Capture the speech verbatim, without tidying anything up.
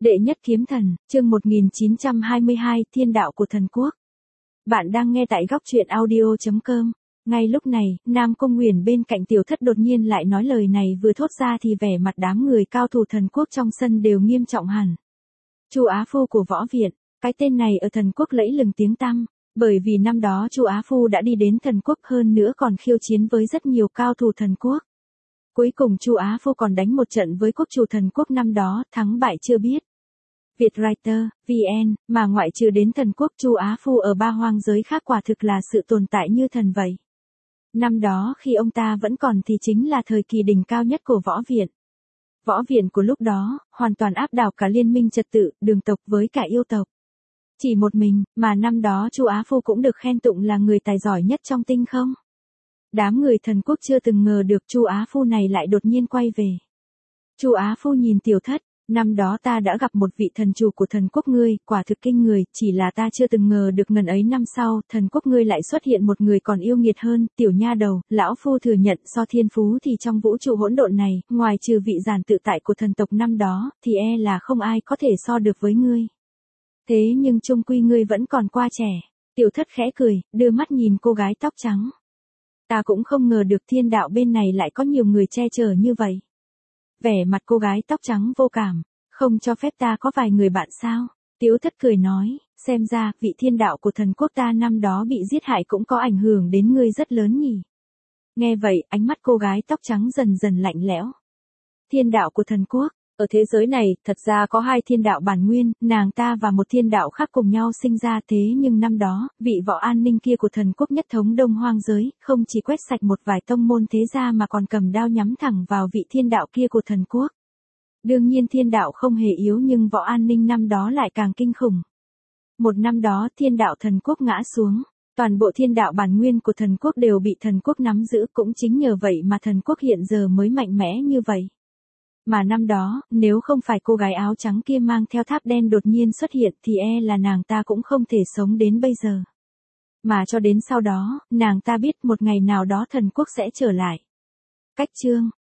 Đệ nhất kiếm thần, chương một nghìn chín trăm hai mươi hai, Thiên đạo của thần quốc. Bạn đang nghe tại góc truyện audio chấm com. Ngay lúc này, Nam Cung Nguyền bên cạnh Tiểu Thất đột nhiên lại nói lời này vừa thốt ra thì vẻ mặt đám người cao thủ thần quốc trong sân đều nghiêm trọng hẳn. Chu Á Phu của võ viện, cái tên này ở thần quốc lẫy lừng tiếng tăm, bởi vì năm đó Chu Á Phu đã đi đến thần quốc hơn nữa còn khiêu chiến với rất nhiều cao thủ thần quốc. Cuối cùng Chu Á Phu còn đánh một trận với quốc chủ thần quốc năm đó, thắng bại chưa biết. Vietwriter, vê en, mà ngoại trừ đến thần quốc Chu Á Phu ở ba hoang giới khác quả thực là sự tồn tại như thần vậy. Năm đó khi ông ta vẫn còn thì chính là thời kỳ đỉnh cao nhất của võ viện. Võ viện của lúc đó, hoàn toàn áp đảo cả liên minh trật tự, đường tộc với cả yêu tộc. Chỉ một mình, mà năm đó Chu Á Phu cũng được khen tụng là người tài giỏi nhất trong tinh không. Đám người thần quốc chưa từng ngờ được Chu Á Phu này lại đột nhiên quay về. Chu Á Phu nhìn Tiểu Thất, năm đó ta đã gặp một vị thần chủ của thần quốc ngươi, quả thực kinh người, chỉ là ta chưa từng ngờ được ngần ấy năm sau, thần quốc ngươi lại xuất hiện một người còn yêu nghiệt hơn, Tiểu nha đầu, lão phu thừa nhận so thiên phú thì trong vũ trụ hỗn độn này, ngoài trừ vị giản tự tại của thần tộc năm đó, thì e là không ai có thể so được với ngươi. Thế nhưng chung quy ngươi vẫn còn quá trẻ. Tiểu Thất khẽ cười, đưa mắt nhìn cô gái tóc trắng. Ta cũng không ngờ được thiên đạo bên này lại có nhiều người che chở như vậy. Vẻ mặt cô gái tóc trắng vô cảm, không cho phép ta có vài người bạn sao? Tiểu Thất cười nói, xem ra vị thiên đạo của thần quốc ta năm đó bị giết hại cũng có ảnh hưởng đến ngươi rất lớn nhỉ. Nghe vậy, ánh mắt cô gái tóc trắng dần dần lạnh lẽo. Thiên đạo của thần quốc, ở thế giới này, thật ra có hai thiên đạo bản nguyên, nàng ta và một thiên đạo khác cùng nhau sinh ra thế nhưng năm đó, vị võ an ninh kia của thần quốc nhất thống đông hoang giới, không chỉ quét sạch một vài tông môn thế gia mà còn cầm đao nhắm thẳng vào vị thiên đạo kia của thần quốc. Đương nhiên thiên đạo không hề yếu nhưng võ an ninh năm đó lại càng kinh khủng. Một năm đó thiên đạo thần quốc ngã xuống, toàn bộ thiên đạo bản nguyên của thần quốc đều bị thần quốc nắm giữ, cũng chính nhờ vậy mà thần quốc hiện giờ mới mạnh mẽ như vậy. Mà năm đó, nếu không phải cô gái áo trắng kia mang theo tháp đen đột nhiên xuất hiện thì e là nàng ta cũng không thể sống đến bây giờ. Mà cho đến sau đó, nàng ta biết một ngày nào đó thần quốc sẽ trở lại. Cách chương